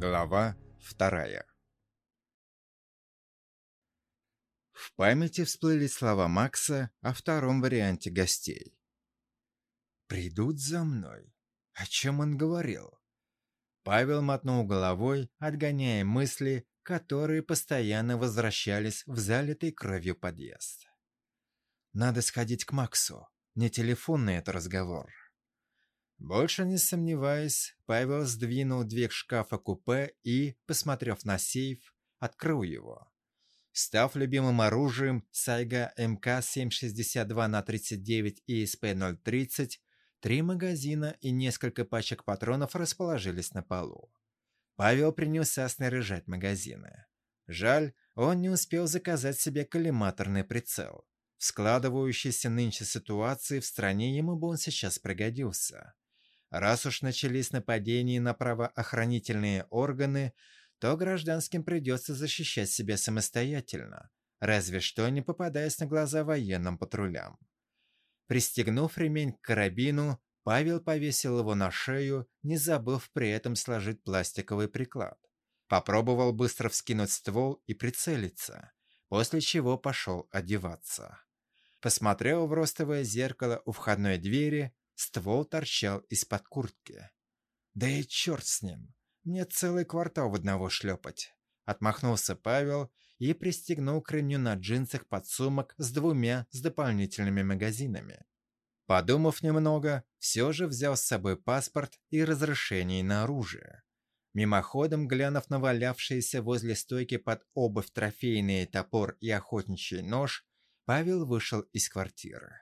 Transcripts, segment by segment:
Глава 2. В памяти всплыли слова Макса о втором варианте гостей. «Придут за мной». О чем он говорил? Павел мотнул головой, отгоняя мысли, которые постоянно возвращались в залитый кровью подъезд. Надо сходить к Максу. Не телефонный это разговор. Больше не сомневаясь, Павел сдвинул дверь шкафа-купе и, посмотрев на сейф, открыл его. Став любимым оружием Сайга МК-762 х 39 и СП-030, 3 магазина и несколько пачек патронов расположились на полу. Павел принялся снаряжать магазины. Жаль, он не успел заказать себе коллиматорный прицел. В складывающейся нынче ситуации в стране ему бы он сейчас пригодился. Раз уж начались нападения на правоохранительные органы, то гражданским придется защищать себя самостоятельно, разве что не попадаясь на глаза военным патрулям. Пристегнув ремень к карабину, Павел повесил его на шею, не забыв при этом сложить пластиковый приклад. Попробовал быстро вскинуть ствол и прицелиться, после чего пошел одеваться. Посмотрел в ростовое зеркало у входной двери, ствол торчал из-под куртки. «Да и черт с ним! Мне целый квартал в одного шлепать!» Отмахнулся Павел и пристегнул к ремню на джинсах подсумок с 2 дополнительными магазинами. Подумав немного, все же взял с собой паспорт и разрешение на оружие. Мимоходом глянув на валявшиеся возле стойки под обувь трофейный топор и охотничий нож, Павел вышел из квартиры.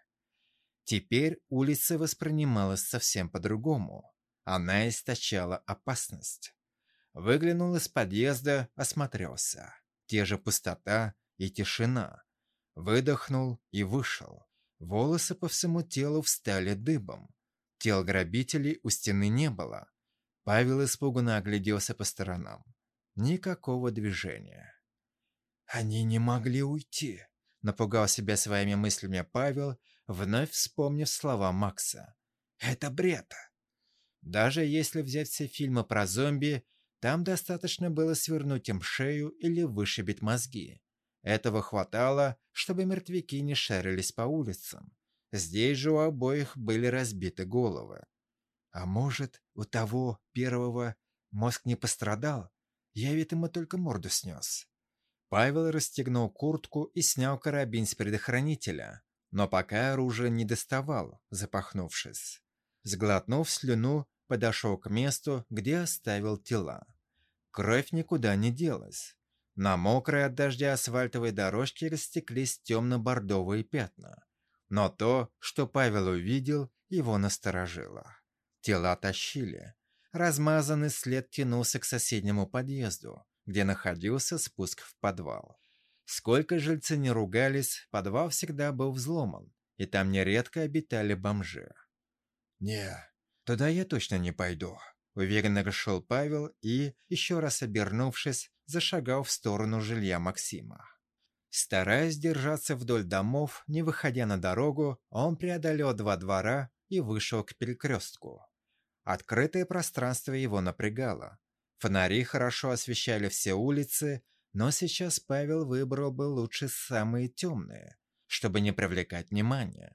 Теперь улица воспринималась совсем по-другому. Она источала опасность. Выглянул из подъезда, осмотрелся. Те же пустота и тишина. Выдохнул и вышел. Волосы по всему телу встали дыбом. Тел грабителей у стены не было. Павел испуганно огляделся по сторонам. Никакого движения. «Они не могли уйти», — напугал себя своими мыслями Павел, вновь вспомнив слова Макса. «Это бред!» Даже если взять все фильмы про зомби, там достаточно было свернуть им шею или вышибить мозги. Этого хватало, чтобы мертвяки не шарились по улицам. Здесь же у обоих были разбиты головы. А может, у того первого мозг не пострадал? Я ведь ему только морду снес. Павел расстегнул куртку и снял карабин с предохранителя, но пока оружие не доставал, запахнувшись. Сглотнув слюну, подошел к месту, где оставил тела. Кровь никуда не делась. На мокрой от дождя асфальтовой дорожке растеклись темно-бордовые пятна. Но то, что Павел увидел, его насторожило. Тела тащили. Размазанный след тянулся к соседнему подъезду, где находился спуск в подвал. Сколько жильцы не ругались, подвал всегда был взломан, и там нередко обитали бомжи. «Не, туда я точно не пойду», — уверенно решил Павел и, еще раз обернувшись, зашагал в сторону жилья Максима. Стараясь держаться вдоль домов, не выходя на дорогу, он преодолел 2 двора и вышел к перекрестку. Открытое пространство его напрягало. Фонари хорошо освещали все улицы, но сейчас Павел выбрал бы лучше самые темные, чтобы не привлекать внимания.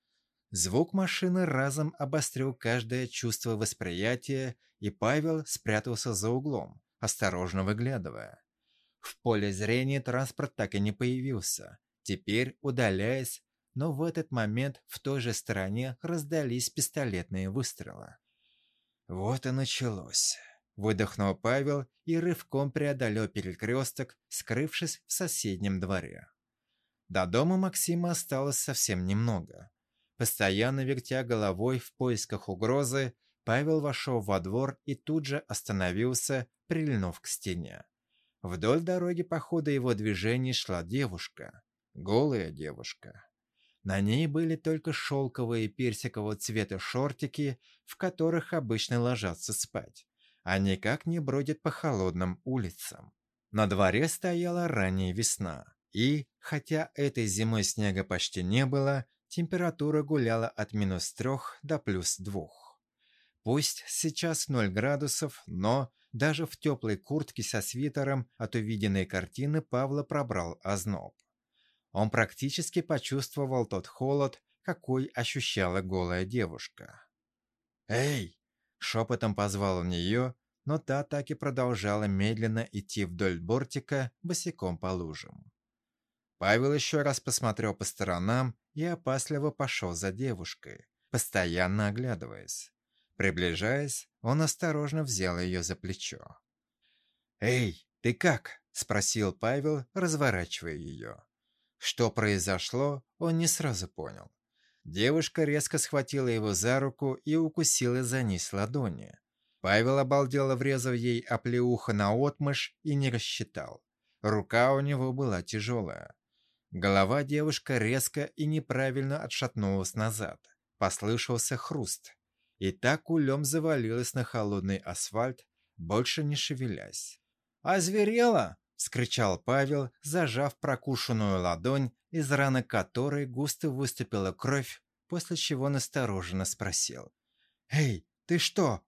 Звук машины разом обострил каждое чувство восприятия, и Павел спрятался за углом, осторожно выглядывая. В поле зрения транспорт так и не появился, теперь удаляясь, но в этот момент в той же стороне раздались пистолетные выстрелы. Вот и началось. Выдохнул Павел и рывком преодолел перекресток, скрывшись в соседнем дворе. До дома Максима осталось совсем немного. Постоянно вертя головой в поисках угрозы, Павел вошел во двор и тут же остановился, прильнув к стене. Вдоль дороги по ходу его движений шла девушка. Голая девушка. На ней были только шелковые персикового цвета шортики, в которых обычно ложатся спать, а никак не бродят по холодным улицам. На дворе стояла ранняя весна, и, хотя этой зимой снега почти не было, температура гуляла от -3 до +2. Пусть сейчас 0 градусов, но даже в теплой куртке со свитером от увиденной картины Павла пробрал озноб. Он практически почувствовал тот холод, какой ощущала голая девушка. «Эй!» – шепотом позвал он ее, но та так и продолжала медленно идти вдоль бортика босиком по лужам. Павел еще раз посмотрел по сторонам и опасливо пошел за девушкой, постоянно оглядываясь. Приближаясь, он осторожно взял ее за плечо. «Эй, ты как?» – спросил Павел, разворачивая ее. Что произошло, он не сразу понял. Девушка резко схватила его за руку и укусила за низ ладони. Павел обалдело врезал ей оплеуху наотмашь и не рассчитал. Рука у него была тяжелая. Голова девушка резко и неправильно отшатнулась назад. Послышался хруст. И так кулем завалилась на холодный асфальт, больше не шевелясь. «Озверела!» — вскричал Павел, зажав прокушенную ладонь, из раны которой густо выступила кровь, после чего настороженно спросил. «Эй, ты что?»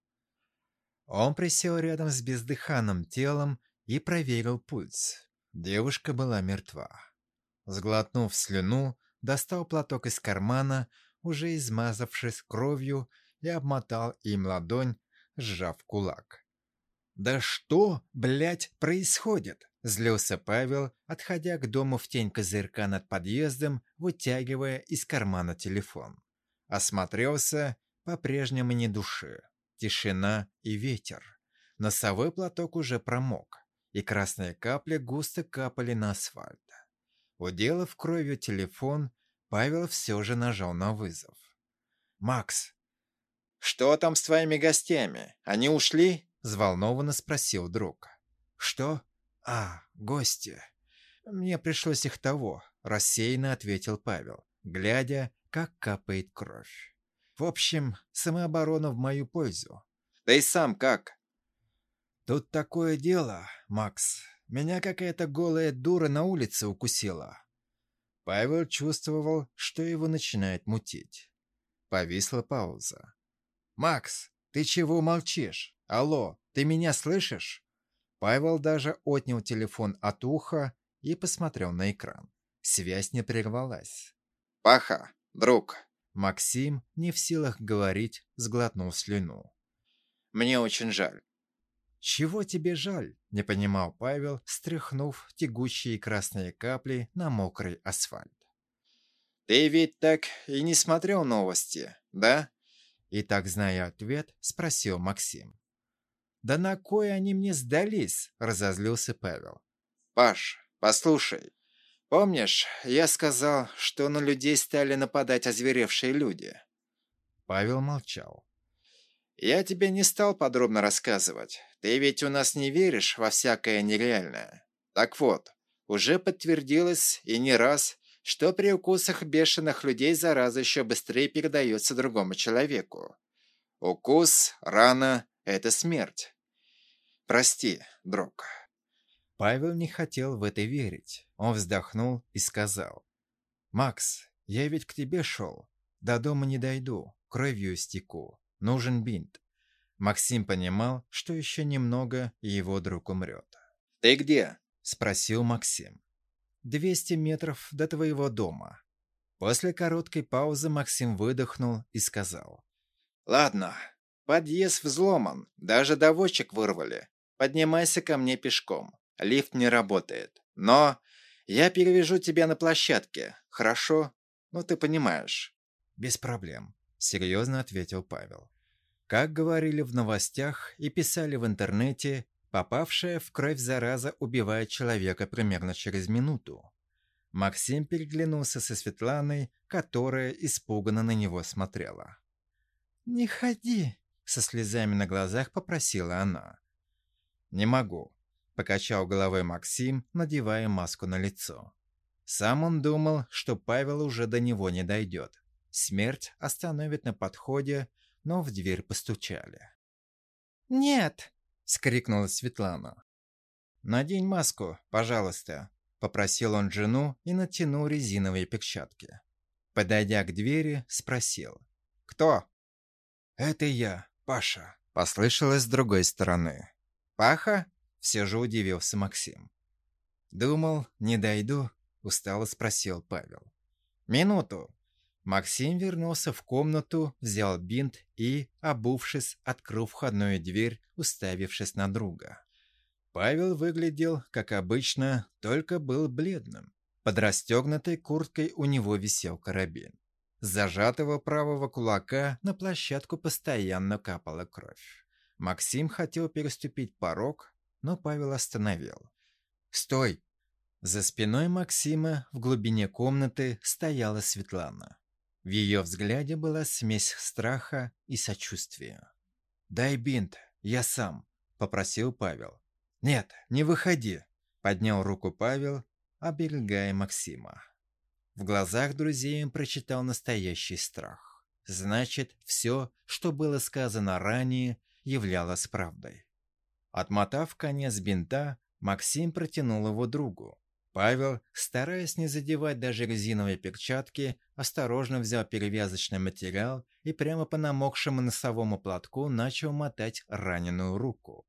Он присел рядом с бездыханным телом и проверил пульс. Девушка была мертва. Сглотнув слюну, достал платок из кармана, уже измазавшись кровью, и обмотал им ладонь, сжав кулак. «Да что, блядь, происходит?» – злился Павел, отходя к дому в тень козырька над подъездом, вытягивая из кармана телефон. Осмотрелся, по-прежнему ни души. Тишина и ветер. Носовой платок уже промок, и красные капли густо капали на асфальт. Уделав кровью телефон, Павел все же нажал на вызов. «Макс!» «Что там с твоими гостями? Они ушли?» – взволнованно спросил друг. «Что? А, гости. Мне пришлось их того», – рассеянно ответил Павел, глядя, как капает кровь. «В общем, самооборона в мою пользу». «Да и сам как?» «Тут такое дело, Макс. Меня какая-то голая дура на улице укусила». Павел чувствовал, что его начинает мутить. Повисла пауза. «Макс, ты чего молчишь? Алло, ты меня слышишь?» Павел даже отнял телефон от уха и посмотрел на экран. Связь не прервалась. «Паха, друг!» Максим, не в силах говорить, сглотнул слюну. «Мне очень жаль». «Чего тебе жаль?» – не понимал Павел, стряхнув тягучие красные капли на мокрый асфальт. «Ты ведь так и не смотрел новости, да?» И так, зная ответ, спросил Максим. «Да на кой они мне сдались?» – разозлился Павел. «Паш, послушай. Помнишь, я сказал, что на людей стали нападать озверевшие люди?» Павел молчал. «Я тебе не стал подробно рассказывать. Ты ведь у нас не веришь во всякое нереальное. Так вот, уже подтвердилось и не раз, что при укусах бешеных людей зараза еще быстрее передается другому человеку. Укус, рана – это смерть. Прости, друг». Павел не хотел в это верить. Он вздохнул и сказал. «Макс, я ведь к тебе шел. До дома не дойду, кровью истеку. Нужен бинт». Максим понимал, что еще немного, и его друг умрет. «Ты где?» – спросил Максим. 200 метров до твоего дома». После короткой паузы Максим выдохнул и сказал. «Ладно, подъезд взломан, даже доводчик вырвали. Поднимайся ко мне пешком, лифт не работает. Но я перевяжу тебя на площадке, хорошо? Ну, ты понимаешь». «Без проблем», — серьезно ответил Павел. Как говорили в новостях и писали в интернете, попавшая в кровь зараза убивает человека примерно через минуту. Максим переглянулся со Светланой, которая испуганно на него смотрела. «Не ходи», — со слезами на глазах попросила она. «Не могу», — покачал головой Максим, надевая маску на лицо. Сам он думал, что Павел уже до него не дойдет. Смерть остановит на подходе, но в дверь постучали. «Нет!» — скрикнула Светлана. «Надень маску, пожалуйста», — попросил он жену и натянул резиновые перчатки. Подойдя к двери, спросил. «Кто?» «Это я, Паша!» — послышалось с другой стороны. «Паха?» — все же удивился Максим. «Думал, не дойду?» — устало спросил Павел. «Минуту!» Максим вернулся в комнату, взял бинт и, обувшись, открыл входную дверь, уставившись на друга. Павел выглядел, как обычно, только был бледным. Под расстегнутой курткой у него висел карабин. С зажатого правого кулака на площадку постоянно капала кровь. Максим хотел переступить порог, но Павел остановил. «Стой!» За спиной Максима в глубине комнаты стояла Светлана. В ее взгляде была смесь страха и сочувствия. «Дай бинт, я сам», — попросил Павел. «Нет, не выходи», — поднял руку Павел, оберегая Максима. В глазах друзей он прочитал настоящий страх. Значит, все, что было сказано ранее, являлось правдой. Отмотав конец бинта, Максим протянул его другу. Павел, стараясь не задевать даже резиновые перчатки, осторожно взял перевязочный материал и прямо по намокшему носовому платку начал мотать раненую руку.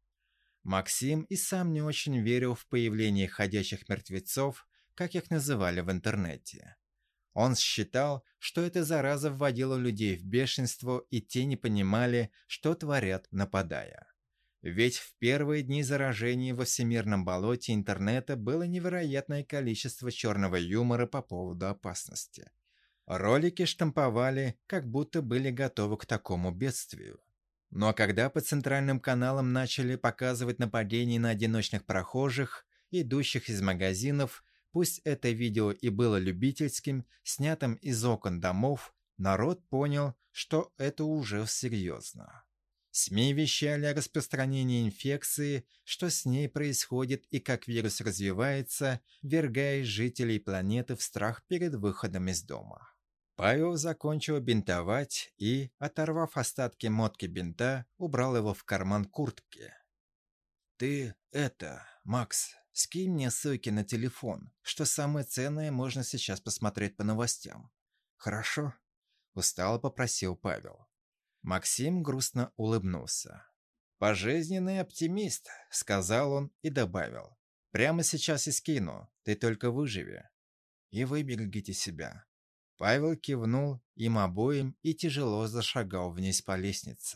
Максим и сам не очень верил в появление ходячих мертвецов, как их называли в интернете. Он считал, что эта зараза вводила людей в бешенство, и те не понимали, что творят, нападая. Ведь в первые дни заражения во всемирном болоте интернета было невероятное количество черного юмора по поводу опасности. Ролики штамповали, как будто были готовы к такому бедствию. Но когда по центральным каналам начали показывать нападения на одиночных прохожих, идущих из магазинов, пусть это видео и было любительским, снятым из окон домов, народ понял, что это уже серьезно. СМИ вещали о распространении инфекции, что с ней происходит и как вирус развивается, ввергая жителей планеты в страх перед выходом из дома. Павел закончил бинтовать и, оторвав остатки мотки бинта, убрал его в карман куртки. «Ты Макс, скинь мне ссылки на телефон, что самое ценное можно сейчас посмотреть по новостям. Хорошо?» – устало попросил Павел. Максим грустно улыбнулся. «Пожизненный оптимист», — сказал он и добавил. «Прямо сейчас и скину, ты только выживи. И вы берегите себя». Павел кивнул им обоим и тяжело зашагал вниз по лестнице.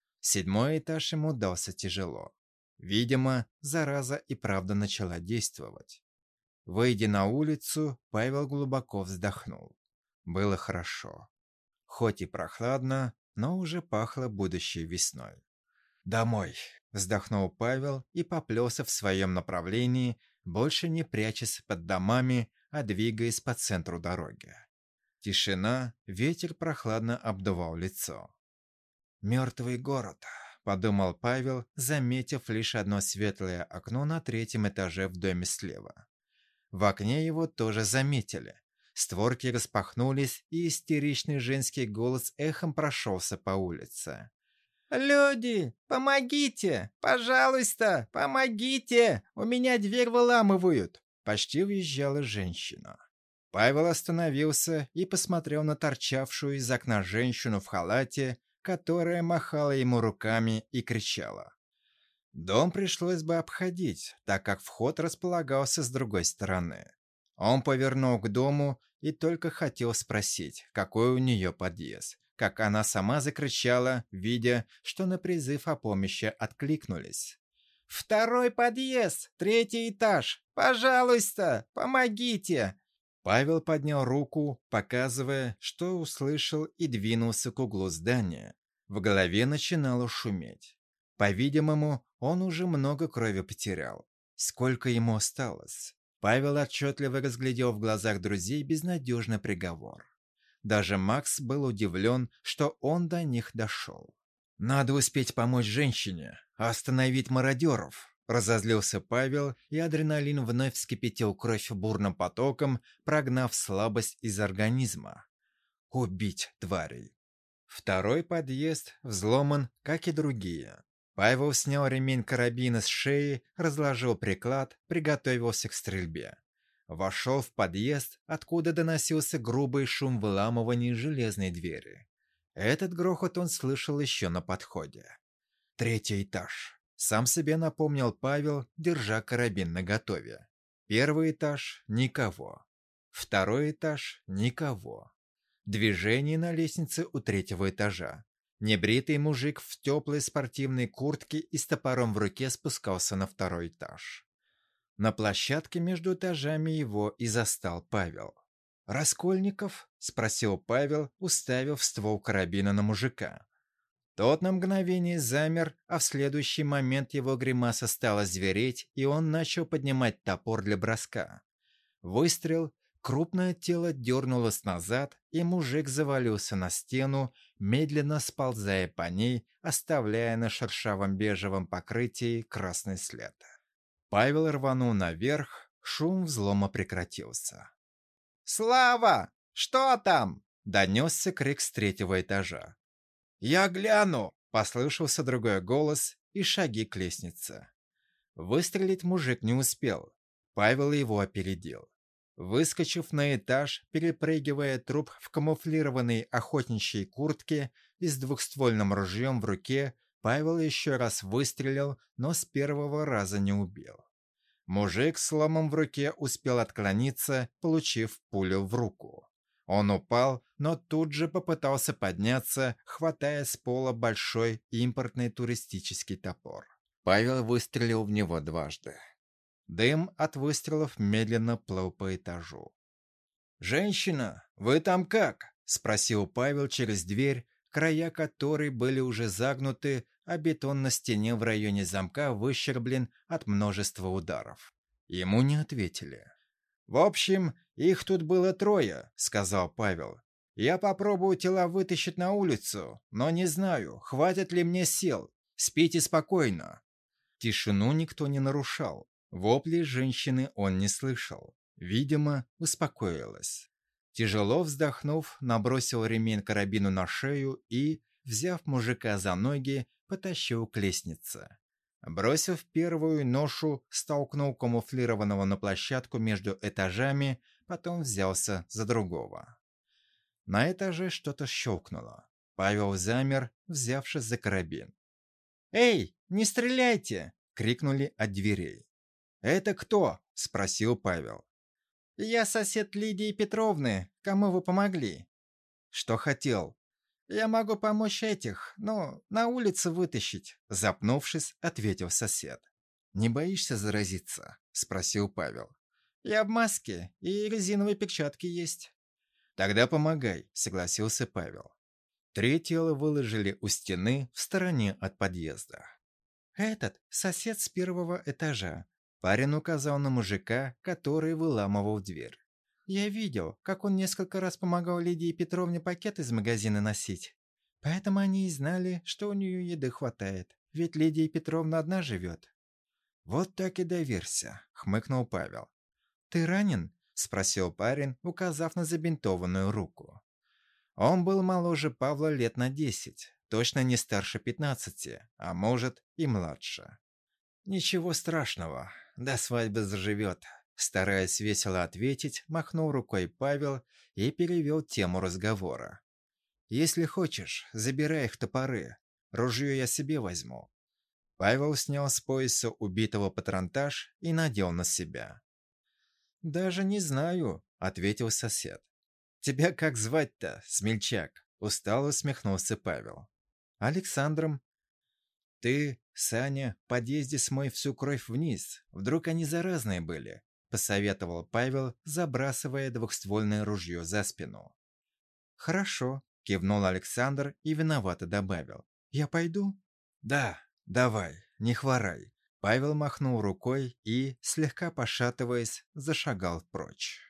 7-й этаж ему дался тяжело. Видимо, зараза и правда начала действовать. Выйдя на улицу, Павел глубоко вздохнул. Было хорошо. Хоть и прохладно, но уже пахло будущей весной. «Домой!» – вздохнул Павел и поплелся в своем направлении, больше не прячась под домами, а двигаясь по центру дороги. Тишина, ветер прохладно обдувал лицо. «Мертвый город», – подумал Павел, заметив лишь одно светлое окно на 3-м этаже в доме слева. В окне его тоже заметили. Створки распахнулись, и истеричный женский голос эхом прошелся по улице. «Люди, помогите! Пожалуйста, помогите! У меня дверь выламывают!» Почти уезжала женщина. Павел остановился и посмотрел на торчавшую из окна женщину в халате, которая махала ему руками и кричала. Дом пришлось бы обходить, так как вход располагался с другой стороны. Он повернул к дому и только хотел спросить, какой у нее подъезд, как она сама закричала, видя, что на призыв о помощи откликнулись. «Второй подъезд, 3-й этаж! Пожалуйста, помогите!» Павел поднял руку, показывая, что услышал, и двинулся к углу здания. В голове начинало шуметь. По-видимому, он уже много крови потерял. Сколько ему осталось? Павел отчетливо разглядел в глазах друзей безнадежный приговор. Даже Макс был удивлен, что он до них дошел. «Надо успеть помочь женщине, остановить мародеров», – разозлился Павел, и адреналин вновь вскипятил кровь бурным потоком, прогнав слабость из организма. «Убить тварей». 2-й подъезд взломан, как и другие. Павел снял ремень карабина с шеи, разложил приклад, приготовился к стрельбе. Вошел в подъезд, откуда доносился грубый шум выламывания железной двери. Этот грохот он слышал еще на подходе. Третий этаж. Сам себе напомнил Павел, держа карабин наготове. Первый этаж – никого. Второй этаж – никого. Движение на лестнице у третьего этажа. Небритый мужик в теплой спортивной куртке и с топором в руке спускался на второй этаж. На площадке между этажами его и застал Павел. «Раскольников?» – спросил Павел, уставив ствол карабина на мужика. Тот на мгновение замер, а в следующий момент его гримаса стала звереть, и он начал поднимать топор для броска. Выстрел, крупное тело дернулось назад, и мужик завалился на стену, медленно сползая по ней, оставляя на шершавом бежевом покрытии красный след. Павел рванул наверх, шум взлома прекратился. «Слава! Что там?» – донесся крик с третьего этажа. «Я гляну!» – послышался другой голос и шаги к лестнице. Выстрелить мужик не успел. Павел его опередил. Выскочив на этаж, перепрыгивая труп в камуфлированной охотничьей куртке и с двухствольным ружьем в руке, Павел еще раз выстрелил, но с первого раза не убил. Мужик с ломом в руке успел отклониться, получив пулю в руку. Он упал, но тут же попытался подняться, хватая с пола большой импортный туристический топор. Павел выстрелил в него дважды. Дым от выстрелов медленно плыл по этажу. «Женщина, вы там как?» – спросил Павел через дверь, края которой были уже загнуты, а бетон на стене в районе замка выщерблен от множества ударов. Ему не ответили. «В общем, их тут было 3, — сказал Павел. Я попробую тела вытащить на улицу, но не знаю, хватит ли мне сил. Спите спокойно». Тишину никто не нарушал. Вопли женщины он не слышал. Видимо, успокоилась. Тяжело вздохнув, набросил ремень карабину на шею и, взяв мужика за ноги, потащил к лестнице. Бросив первую ношу, столкнул камуфлированного на площадку между этажами, потом взялся за другого. На этаже что-то щелкнуло. Павел замер, взявшись за карабин. «Эй, не стреляйте!» — крикнули от дверей. «Это кто?» — спросил Павел. «Я сосед Лидии Петровны. Кому вы помогли?» «Что хотел?» «Я могу помочь этих, но на улице вытащить», — запнувшись, ответил сосед. «Не боишься заразиться?» — спросил Павел. «Я в маске, и резиновые перчатки есть». «Тогда помогай», — согласился Павел. 3 тела выложили у стены в стороне от подъезда. «Этот сосед с 1-го этажа», — парень указал на мужика, который выламывал дверь. «Я видел, как он несколько раз помогал Лидии Петровне пакет из магазина носить. Поэтому они и знали, что у нее еды хватает, ведь Лидия Петровна одна живет». «Вот так и доверься», — хмыкнул Павел. «Ты ранен?» — спросил парень, указав на забинтованную руку. Он был моложе Павла лет на 10, точно не старше 15, а может и младше. «Ничего страшного, до свадьбы заживет», — стараясь весело ответить, махнул рукой Павел и перевел тему разговора. «Если хочешь, забирай их топоры, ружье я себе возьму». Павел снял с пояса убитого патронтаж и надел на себя. «Даже не знаю», — ответил сосед. «Тебя как звать-то, смельчак?» — устало усмехнулся Павел. «Александром». «Ты, Саня, в подъезде смой всю кровь вниз, вдруг они заразные были», — посоветовал Павел, забрасывая двухствольное ружье за спину. «Хорошо», — кивнул Александр и виновато добавил. «Я пойду?» «Да, давай, не хворай». Павел махнул рукой и, слегка пошатываясь, зашагал прочь.